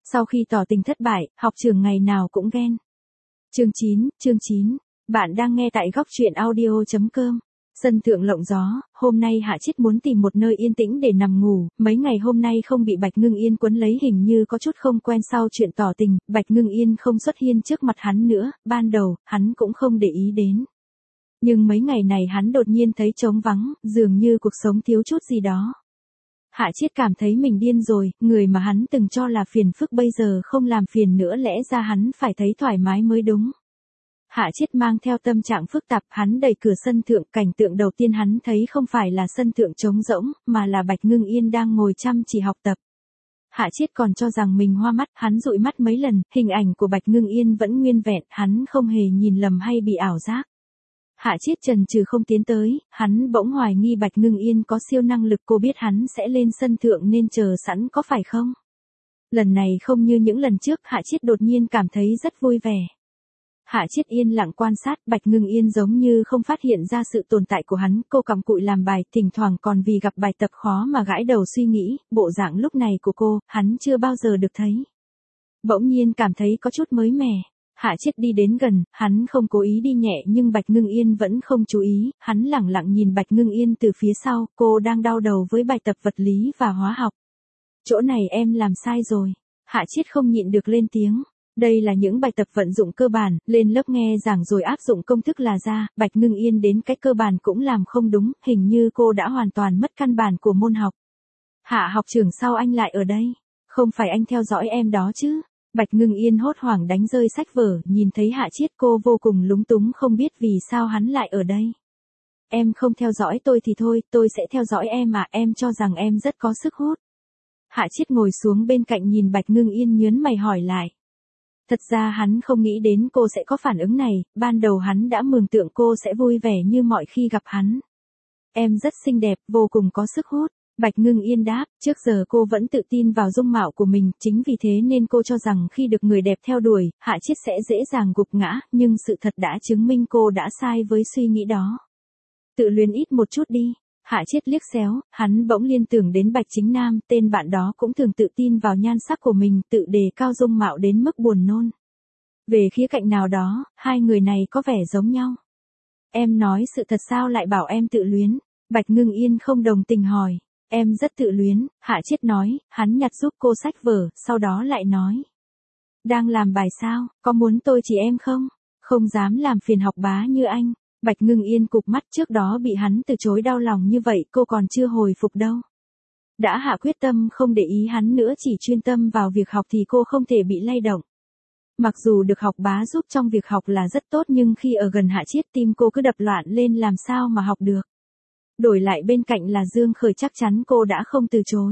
Sau khi tỏ tình thất bại, học trưởng ngày nào cũng ghen. Chương 9, bạn đang nghe tại góc truyện audio.com. Sân thượng lộng gió, hôm nay Hạ Chiết muốn tìm một nơi yên tĩnh để nằm ngủ, mấy ngày hôm nay không bị Bạch Ngưng Yên quấn lấy hình như có chút không quen sau chuyện tỏ tình, Bạch Ngưng Yên không xuất hiện trước mặt hắn nữa, ban đầu, hắn cũng không để ý đến. Nhưng mấy ngày này hắn đột nhiên thấy trống vắng, dường như cuộc sống thiếu chút gì đó. Hạ Chiết cảm thấy mình điên rồi, người mà hắn từng cho là phiền phức bây giờ không làm phiền nữa, lẽ ra hắn phải thấy thoải mái mới đúng. Hạ Chiết mang theo tâm trạng phức tạp, hắn đẩy cửa sân thượng, cảnh tượng đầu tiên hắn thấy không phải là sân thượng trống rỗng, mà là Bạch Ngưng Yên đang ngồi chăm chỉ học tập. Hạ Chiết còn cho rằng mình hoa mắt, hắn dụi mắt mấy lần, hình ảnh của Bạch Ngưng Yên vẫn nguyên vẹn, hắn không hề nhìn lầm hay bị ảo giác. Hạ Chiết chần chừ không tiến tới, hắn bỗng hoài nghi Bạch Ngưng Yên có siêu năng lực, cô biết hắn sẽ lên sân thượng nên chờ sẵn có phải không? Lần này không như những lần trước, Hạ Chiết đột nhiên cảm thấy rất vui vẻ. Hạ Chiết yên lặng quan sát, Bạch Ngưng Yên giống như không phát hiện ra sự tồn tại của hắn, cô cặm cụi làm bài, thỉnh thoảng còn vì gặp bài tập khó mà gãi đầu suy nghĩ, bộ dạng lúc này của cô, hắn chưa bao giờ được thấy. Bỗng nhiên cảm thấy có chút mới mẻ. Hạ Chiết đi đến gần, hắn không cố ý đi nhẹ nhưng Bạch Ngưng Yên vẫn không chú ý, hắn lẳng lặng nhìn Bạch Ngưng Yên từ phía sau, cô đang đau đầu với bài tập vật lý và hóa học. Chỗ này em làm sai rồi. Hạ Chiết không nhịn được lên tiếng. Đây là những bài tập vận dụng cơ bản, lên lớp nghe giảng rồi áp dụng công thức là ra, Bạch Ngưng Yên đến cái cơ bản cũng làm không đúng, hình như cô đã hoàn toàn mất căn bản của môn học. Hạ học trưởng, sao anh lại ở đây? Không phải anh theo dõi em đó chứ? Bạch Ngưng Yên hốt hoảng đánh rơi sách vở, nhìn thấy Hạ Chiết cô vô cùng lúng túng không biết vì sao hắn lại ở đây. Em không theo dõi tôi thì thôi, tôi sẽ theo dõi em à, em cho rằng em rất có sức hút. Hạ Chiết ngồi xuống bên cạnh nhìn Bạch Ngưng Yên nhớn mày hỏi lại. Thật ra hắn không nghĩ đến cô sẽ có phản ứng này, ban đầu hắn đã mường tượng cô sẽ vui vẻ như mọi khi gặp hắn. Em rất xinh đẹp, vô cùng có sức hút. Bạch Ngưng Yên đáp, trước giờ cô vẫn tự tin vào dung mạo của mình, chính vì thế nên cô cho rằng khi được người đẹp theo đuổi, Hạ Chiết sẽ dễ dàng gục ngã, nhưng sự thật đã chứng minh cô đã sai với suy nghĩ đó. Tự luyến ít một chút đi. Hạ Chiết liếc xéo, hắn bỗng liên tưởng đến Bạch Chính Nam, tên bạn đó cũng thường tự tin vào nhan sắc của mình, tự đề cao dung mạo đến mức buồn nôn. Về khía cạnh nào đó, hai người này có vẻ giống nhau. Em nói sự thật sao lại bảo em tự luyến? Bạch Ngưng Yên không đồng tình hỏi. Em rất tự luyến, Hạ Chiết nói, hắn nhặt giúp cô sách vở, sau đó lại nói. Đang làm bài sao, có muốn tôi chỉ em không? Không dám làm phiền học bá như anh. Bạch Ngưng Yên cụp mắt, trước đó bị hắn từ chối đau lòng như vậy cô còn chưa hồi phục đâu. Đã hạ quyết tâm không để ý hắn nữa, chỉ chuyên tâm vào việc học thì cô không thể bị lay động. Mặc dù được học bá giúp trong việc học là rất tốt nhưng khi ở gần Hạ Chiết tim cô cứ đập loạn lên, làm sao mà học được. Đổi lại bên cạnh là Dương Khởi chắc chắn cô đã không từ chối.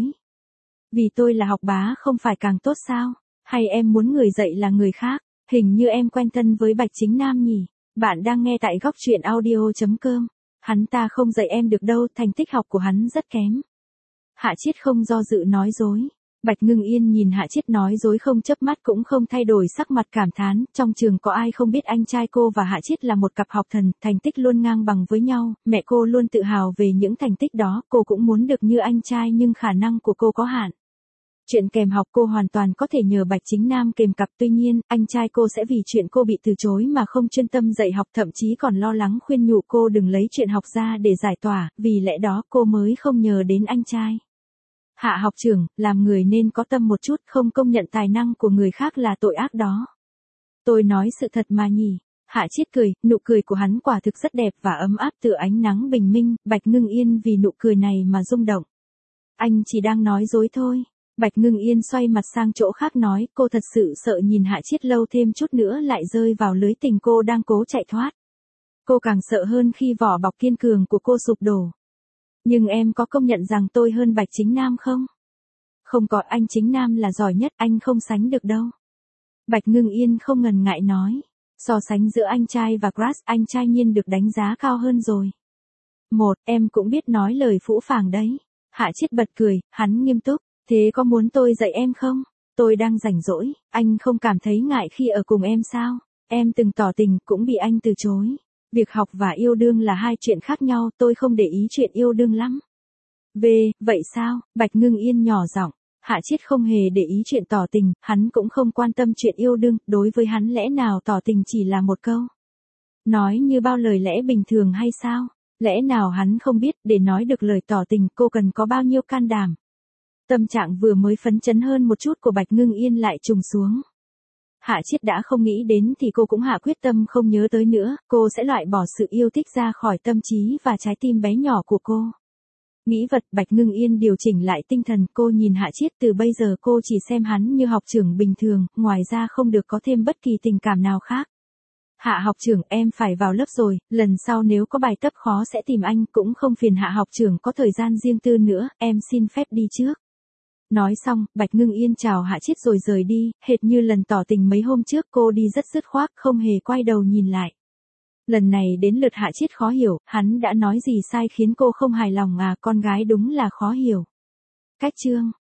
Vì tôi là học bá không phải càng tốt sao? Hay em muốn người dạy là người khác? Hình như em quen thân với Bạch Chính Nam nhỉ? Bạn đang nghe tại góc truyện audio.com. Hắn ta không dạy em được đâu, thành tích học của hắn rất kém. Hạ Chiết không do dự nói dối. Bạch Ngưng Yên nhìn Hạ Chiết nói dối không chớp mắt cũng không thay đổi sắc mặt, cảm thán, trong trường có ai không biết anh trai cô và Hạ Chiết là một cặp học thần, thành tích luôn ngang bằng với nhau, mẹ cô luôn tự hào về những thành tích đó, cô cũng muốn được như anh trai nhưng khả năng của cô có hạn. Chuyện kèm học cô hoàn toàn có thể nhờ Bạch Chính Nam kèm cặp, tuy nhiên, anh trai cô sẽ vì chuyện cô bị từ chối mà không chuyên tâm dạy học, thậm chí còn lo lắng khuyên nhủ cô đừng lấy chuyện học ra để giải tỏa, vì lẽ đó cô mới không nhờ đến anh trai. Hạ học trưởng, làm người nên có tâm một chút, không công nhận tài năng của người khác là tội ác đó. Tôi nói sự thật mà nhỉ. Hạ Chiết cười, nụ cười của hắn quả thực rất đẹp và ấm áp tựa ánh nắng bình minh, Bạch Ngưng Yên vì nụ cười này mà rung động. Anh chỉ đang nói dối thôi. Bạch Ngưng Yên xoay mặt sang chỗ khác nói, cô thật sự sợ nhìn Hạ Chiết lâu thêm chút nữa lại rơi vào lưới tình cô đang cố chạy thoát. Cô càng sợ hơn khi vỏ bọc kiên cường của cô sụp đổ. Nhưng em có công nhận rằng tôi hơn Bạch Chính Nam không? Không có, anh Chính Nam là giỏi nhất, anh không sánh được đâu. Bạch Ngưng Yên không ngần ngại nói. So sánh giữa anh trai và crush, anh trai nhiên được đánh giá cao hơn rồi. Em cũng biết nói lời phũ phàng đấy. Hạ Chiết bật cười, hắn nghiêm túc. Thế có muốn tôi dạy em không? Tôi đang rảnh rỗi, anh không cảm thấy ngại khi ở cùng em sao? Em từng tỏ tình, cũng bị anh từ chối. Việc học và yêu đương là hai chuyện khác nhau, tôi không để ý chuyện yêu đương lắm. Vậy sao? Bạch Ngưng Yên nhỏ giọng. Hạ Chiết không hề để ý chuyện tỏ tình, hắn cũng không quan tâm chuyện yêu đương, đối với hắn lẽ nào tỏ tình chỉ là một câu. Nói như bao lời lẽ bình thường hay sao? Lẽ nào hắn không biết, để nói được lời tỏ tình cô cần có bao nhiêu can đảm. Tâm trạng vừa mới phấn chấn hơn một chút của Bạch Ngưng Yên lại trùng xuống. Hạ Chiết đã không nghĩ đến thì cô cũng hạ quyết tâm không nhớ tới nữa, cô sẽ loại bỏ sự yêu thích ra khỏi tâm trí và trái tim bé nhỏ của cô. Nghĩ vật, Bạch Ngưng Yên điều chỉnh lại tinh thần, cô nhìn Hạ Chiết, từ bây giờ cô chỉ xem hắn như học trưởng bình thường, ngoài ra không được có thêm bất kỳ tình cảm nào khác. Hạ học trưởng, em phải vào lớp rồi, lần sau nếu có bài tập khó sẽ tìm anh, cũng không phiền Hạ học trưởng có thời gian riêng tư nữa, em xin phép đi trước. Nói xong, Bạch Ngưng Yên chào Hạ Chiết rồi rời đi, hệt như lần tỏ tình mấy hôm trước, cô đi rất dứt khoát, không hề quay đầu nhìn lại. Lần này đến lượt Hạ Chiết khó hiểu, hắn đã nói gì sai khiến cô không hài lòng à, con gái đúng là khó hiểu. Cách chương